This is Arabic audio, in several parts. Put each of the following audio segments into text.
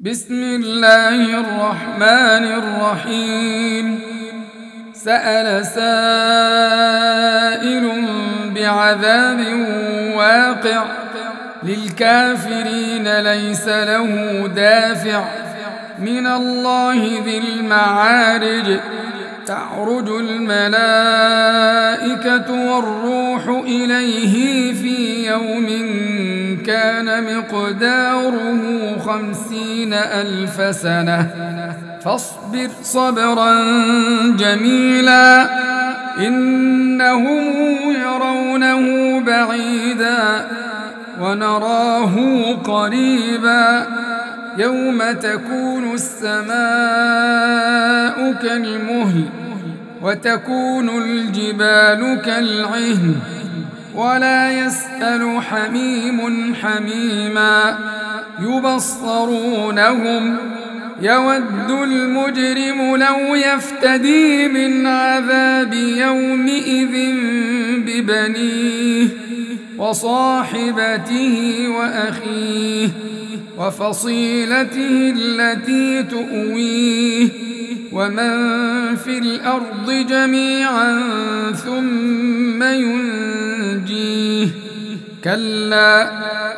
بسم الله الرحمن الرحيم. سأل سائل بعذاب واقع للكافرين ليس له دافع من الله ذي المعارج. تعرج الملائكة والروح إليه في يوم كان مقداره 50,000 سنة فاصبر صبرا جميلا إنهم يرونه بعيدا ونراه قريبا يوم تكون السماء كالمهل وتكون الجبال كالعهن ولا يسأل حميم حميما يبصرونهم يود المجرم لو يفتدي من عذاب يومئذ ببنيه وصاحبته وأخيه وفصيلته التي تؤويه ومن في الأرض جميعا ثم ينجيه كلا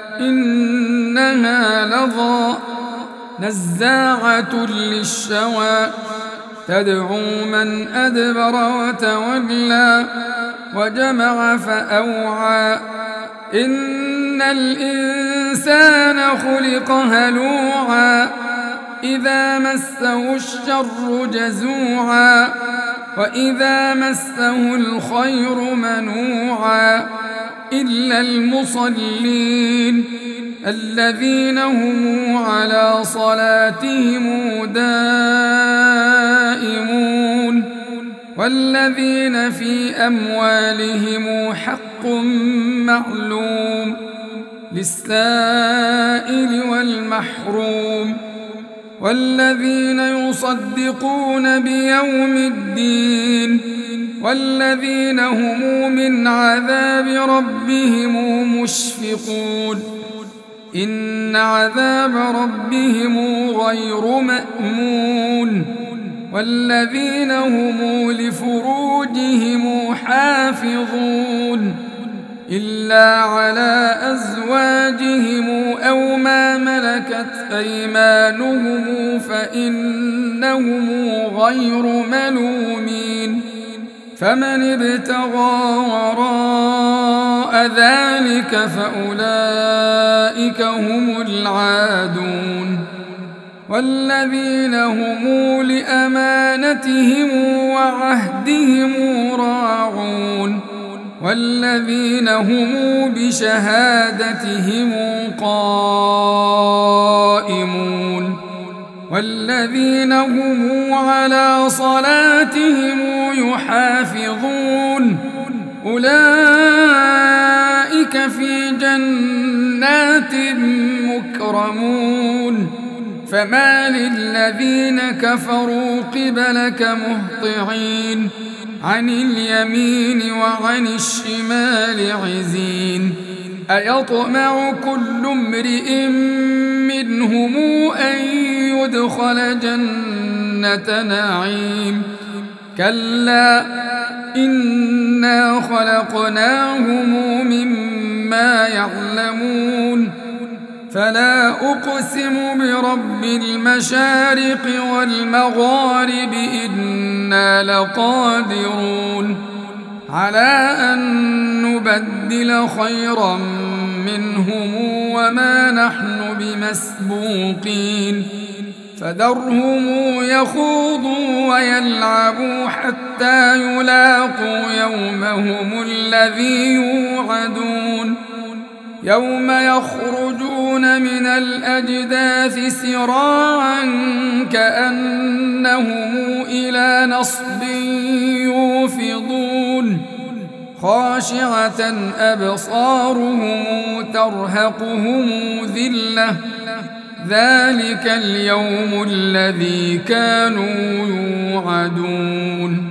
إنها لظى نزاعة للشوى تدعو من أدبر وتولى وجمع فأوعى إن الإنسان خلق هلوعا إذا مسه الشر جزوعا وإذا مسه الخير منوعا إلا المصلين الذين هم على صلاتهم دائمون والذين في أموالهم حق معلوم للسائل والمحروم والذين يصدقون بيوم الدين والذين هم من عذاب ربهم مشفقون إن عذاب ربهم غير مأمون والذين هم لفروجهم حافظون إلا على أزواجهم أو ما ملكت أيمانهم فإنهم غير ملومين فمن ابتغى وراء ذلك فأولئك هم العادون والذين هم لأمانتهم وعهدهم راعون والذين هم بشهادتهم قائمون والذين هم على صلاتهم يحافظون أولئك في جنات مكرمون فما للذين كفروا قبلك مهطعين عن اليمين وعن الشمال عزين أيطمع كل امرئ منهم أن يدخل جنة نعيم كلا إنا خلقناهم مما يعلمون فلا أقسم برب المشارق والمغارب إنا لقادرون على أن نبدل خيرا منهم وما نحن بمسبوقين فذرهم يخوضوا ويلعبوا حتى يلاقوا يومهم الذي يوعدون يوم يخرجون من الأجداث سراعا كأنهم إلى نصب يوفضون خاشعة أبصارهم ترهقهم ذلة ذلك اليوم الذي كانوا يوعدون